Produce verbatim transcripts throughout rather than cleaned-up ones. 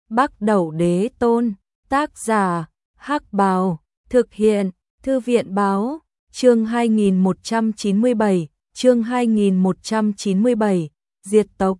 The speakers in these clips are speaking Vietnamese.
Bắc Đẩu Đế Tôn, tác giả, Hắc Bào, thực hiện, Thư viện báo, chương hai nghìn một trăm chín mươi bảy, chương hai nghìn một trăm chín mươi bảy, diệt tộc.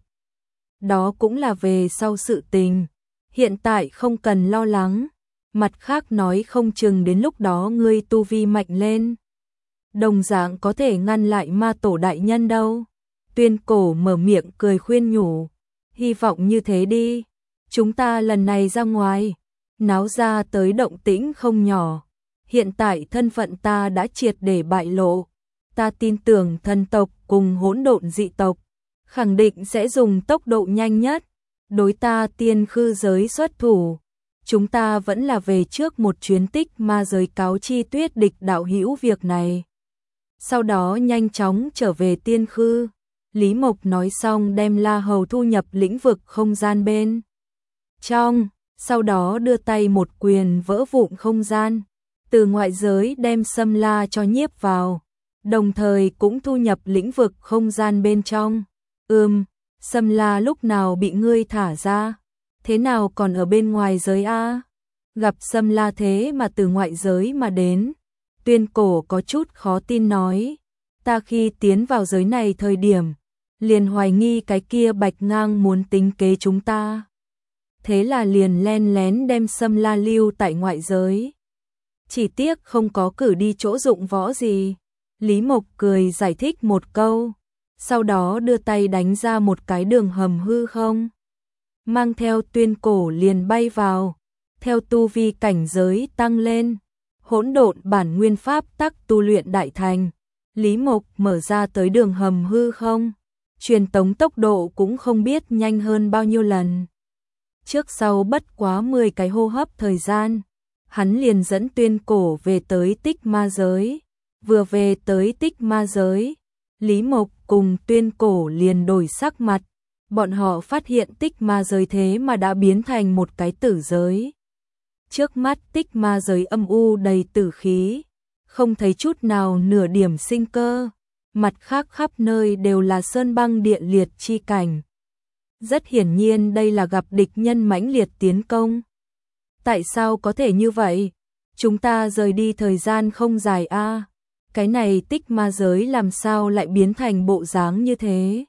Đó cũng là về sau sự tình, hiện tại không cần lo lắng, mặt khác nói không chừng đến lúc đó ngươi tu vi mạnh lên. Đồng dạng có thể ngăn lại ma tổ đại nhân đâu. Tuyên Cổ mở miệng cười khuyên nhủ, hy vọng như thế đi, chúng ta lần này ra ngoài, náo ra tới động tĩnh không nhỏ. Hiện tại thân phận ta đã triệt để bại lộ, ta tin tưởng thần tộc cùng hỗn độn dị tộc khẳng định sẽ dùng tốc độ nhanh nhất đối ta tiên khư giới xuất thủ. Chúng ta vẫn là về trước một chuyến tích ma giới cáo chi Tuyết địch đạo hữu việc này, sau đó nhanh chóng trở về tiên khư. Lý Mộc nói xong đem La Hầu thu nhập lĩnh vực không gian bên trong, sau đó đưa tay một quyền vỡ vụn không gian, từ ngoại giới đem Sâm La cho nhiếp vào, đồng thời cũng thu nhập lĩnh vực không gian bên trong. Ừm, Sâm La lúc nào bị ngươi thả ra? Thế nào còn ở bên ngoài giới a? Gặp Sâm La thế mà từ ngoại giới mà đến, Tuyên Cổ có chút khó tin nói, ta khi tiến vào giới này thời điểm, liền hoài nghi cái kia Bạch Ngang muốn tính kế chúng ta. Thế là liền len lén đem Sâm La lưu tại ngoại giới. Chỉ tiếc không có cử đi chỗ dụng võ gì. Lý Mộc cười giải thích một câu, sau đó đưa tay đánh ra một cái đường hầm hư không, mang theo Tuyên Cổ liền bay vào. Theo tu vi cảnh giới tăng lên, hỗn độn bản nguyên pháp tắc tu luyện đại thành, Lý Mộc mở ra tới đường hầm hư không, truyền tống tốc độ cũng không biết nhanh hơn bao nhiêu lần. Trước sau bất quá mười cái hô hấp thời gian, hắn liền dẫn Tuyên Cổ về tới tích ma giới. Vừa về tới tích ma giới, Lý Mộc cùng Tuyên Cổ liền đổi sắc mặt, bọn họ phát hiện tích ma giới thế mà đã biến thành một cái tử giới. Trước mắt tích ma giới âm u đầy tử khí, không thấy chút nào nửa điểm sinh cơ, mặt khác khắp nơi đều là sơn băng địa liệt chi cảnh. Rất hiển nhiên đây là gặp địch nhân mãnh liệt tiến công. Tại sao có thể như vậy? Chúng ta rời đi thời gian không dài a. À? Cái này tích ma giới làm sao lại biến thành bộ dáng như thế?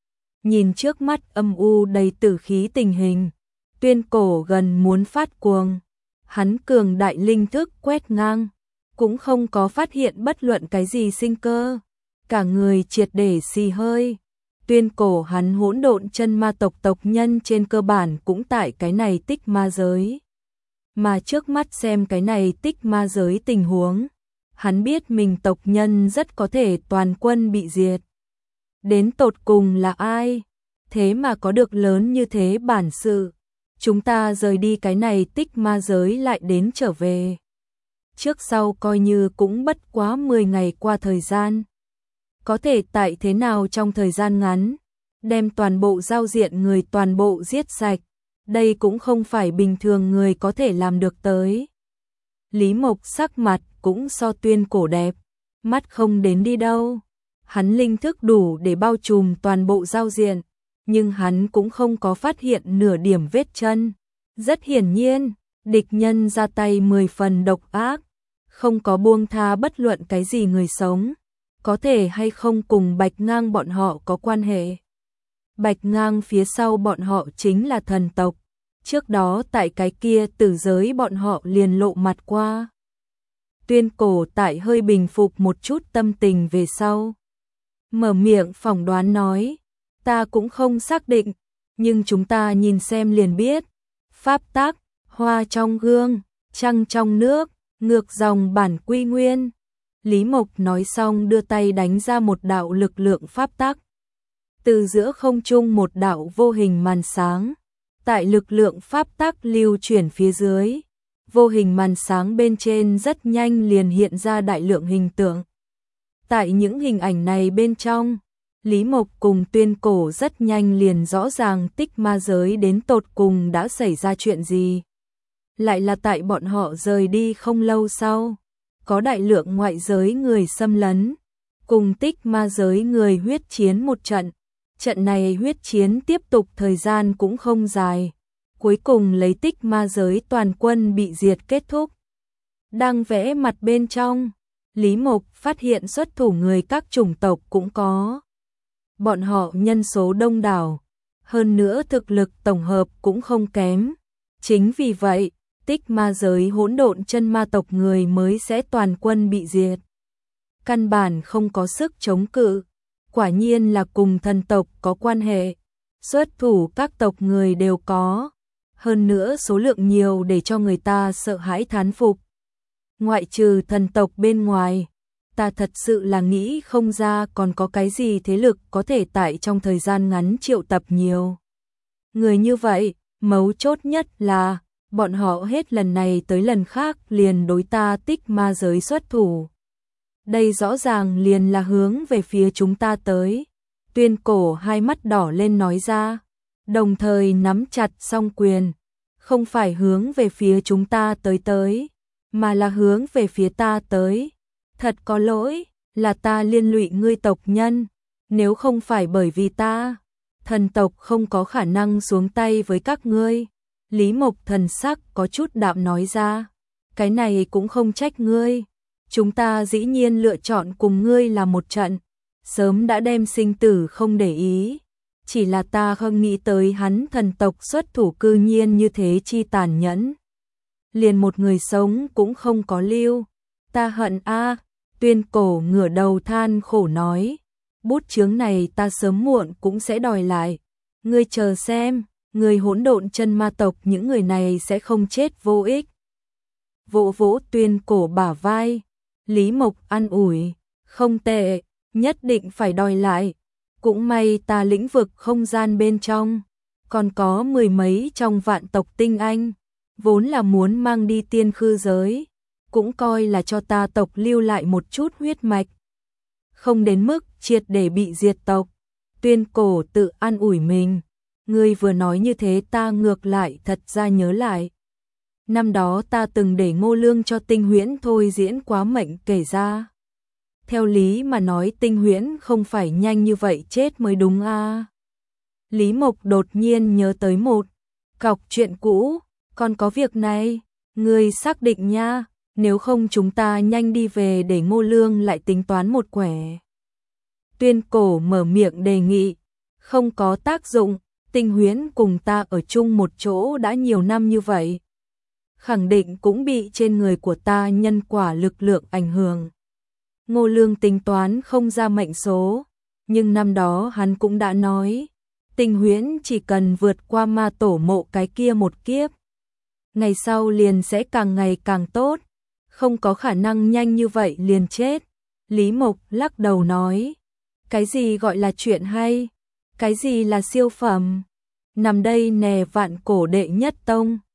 Nhìn trước mắt âm u đầy tử khí tình hình, Tuyên Cổ gần muốn phát cuồng. Hắn cường đại linh thức quét ngang, cũng không có phát hiện bất luận cái gì sinh cơ, cả người triệt để xì hơi. Tuyên Cổ hắn hỗn độn chân ma tộc tộc nhân trên cơ bản cũng tại cái này tích ma giới. Mà trước mắt xem cái này tích ma giới tình huống, hắn biết mình tộc nhân rất có thể toàn quân bị diệt. Đến tột cùng là ai? Thế mà có được lớn như thế bản sự. Chúng ta rời đi cái này tích ma giới lại đến trở về. Trước sau coi như cũng bất quá mười ngày qua thời gian. Có thể tại thế nào trong thời gian ngắn, đem toàn bộ giao diện người toàn bộ giết sạch, đây cũng không phải bình thường người có thể làm được tới. Lý Mộc sắc mặt cũng so Tuyên Cổ đẹp, mắt không đến đi đâu. Hắn linh thức đủ để bao trùm toàn bộ giao diện, nhưng hắn cũng không có phát hiện nửa điểm vết chân. Rất hiển nhiên, địch nhân ra tay mười phần độc ác, không có buông tha bất luận cái gì người sống. Có thể hay không cùng Bạch Ngang bọn họ có quan hệ? Bạch Ngang phía sau bọn họ chính là thần tộc. Trước đó tại cái kia tử giới bọn họ liền lộ mặt qua. Tuyên Cổ tại hơi bình phục một chút tâm tình về sau, mở miệng phỏng đoán nói, ta cũng không xác định, nhưng chúng ta nhìn xem liền biết. Pháp tắc, hoa trong gương, trăng trong nước, ngược dòng bản quy nguyên. Lý Mộc nói xong đưa tay đánh ra một đạo lực lượng pháp tắc. Từ giữa không trung một đạo vô hình màn sáng, tại lực lượng pháp tắc lưu chuyển phía dưới, vô hình màn sáng bên trên rất nhanh liền hiện ra đại lượng hình tượng. Tại những hình ảnh này bên trong, Lý Mộc cùng Tuyên Cổ rất nhanh liền rõ ràng tích ma giới đến tột cùng đã xảy ra chuyện gì. Lại là tại bọn họ rời đi không lâu sau, có đại lượng ngoại giới người xâm lấn, cùng tích ma giới người huyết chiến một trận. Trận này huyết chiến tiếp tục thời gian cũng không dài, cuối cùng lấy tích ma giới toàn quân bị diệt kết thúc. Đang vẽ mặt bên trong, Lý Mộc phát hiện xuất thủ người các chủng tộc cũng có. Bọn họ nhân số đông đảo, hơn nữa thực lực tổng hợp cũng không kém. Chính vì vậy, tích ma giới hỗn độn chân ma tộc người mới sẽ toàn quân bị diệt. Căn bản không có sức chống cự, quả nhiên là cùng thần tộc có quan hệ. Xuất thủ các tộc người đều có, hơn nữa số lượng nhiều để cho người ta sợ hãi thán phục. Ngoại trừ thần tộc bên ngoài, ta thật sự là nghĩ không ra còn có cái gì thế lực có thể tại trong thời gian ngắn triệu tập nhiều người như vậy. Mấu chốt nhất là bọn họ hết lần này tới lần khác liền đối ta tích ma giới xuất thủ. Đây rõ ràng liền là hướng về phía chúng ta tới. Tuyên Cổ hai mắt đỏ lên nói ra, đồng thời nắm chặt song quyền, không phải hướng về phía chúng ta tới tới, mà là hướng về phía ta tới. Thật có lỗi, là ta liên lụy ngươi tộc nhân, nếu không phải bởi vì ta, thần tộc không có khả năng xuống tay với các ngươi. Lý Mộc thần sắc có chút đạm nói ra, cái này cũng không trách ngươi, chúng ta dĩ nhiên lựa chọn cùng ngươi là một trận, sớm đã đem sinh tử không để ý, chỉ là ta không nghĩ tới hắn thần tộc xuất thủ cư nhiên như thế chi tàn nhẫn. Liền một người sống cũng không có lưu, ta hận a. Tuyên Cổ ngửa đầu than khổ nói, bút chướng này ta sớm muộn cũng sẽ đòi lại, ngươi chờ xem, người hỗn độn chân ma tộc những người này sẽ không chết vô ích. Vỗ vỗ Tuyên Cổ bả vai, Lý Mộc an ủi, không tệ, nhất định phải đòi lại, cũng may ta lĩnh vực không gian bên trong, còn có mười mấy trong vạn tộc tinh anh, vốn là muốn mang đi tiên khư giới, cũng coi là cho ta tộc lưu lại một chút huyết mạch, không đến mức triệt để bị diệt tộc. Tuyên Cổ tự an ủi mình, ngươi vừa nói như thế ta ngược lại thật ra nhớ lại. Năm đó ta từng để Ngô Lương cho Tinh Huyễn thôi diễn quá mệnh kể ra. Theo lý mà nói Tinh Huyễn không phải nhanh như vậy chết mới đúng a. À. Lý Mộc đột nhiên nhớ tới một cọc chuyện cũ, còn có việc này, ngươi xác định nha, nếu không chúng ta nhanh đi về để Ngô Lương lại tính toán một quẻ. Tuyên Cổ mở miệng đề nghị, không có tác dụng, Tinh Huyễn cùng ta ở chung một chỗ đã nhiều năm như vậy, khẳng định cũng bị trên người của ta nhân quả lực lượng ảnh hưởng. Ngô Lương tính toán không ra mệnh số, nhưng năm đó hắn cũng đã nói, Tinh Huyễn chỉ cần vượt qua ma tổ mộ cái kia một kiếp, ngày sau liền sẽ càng ngày càng tốt, không có khả năng nhanh như vậy liền chết. Lý Mộc lắc đầu nói, cái gì gọi là chuyện hay, cái gì là siêu phẩm, nằm đây nè vạn cổ đệ nhất tông,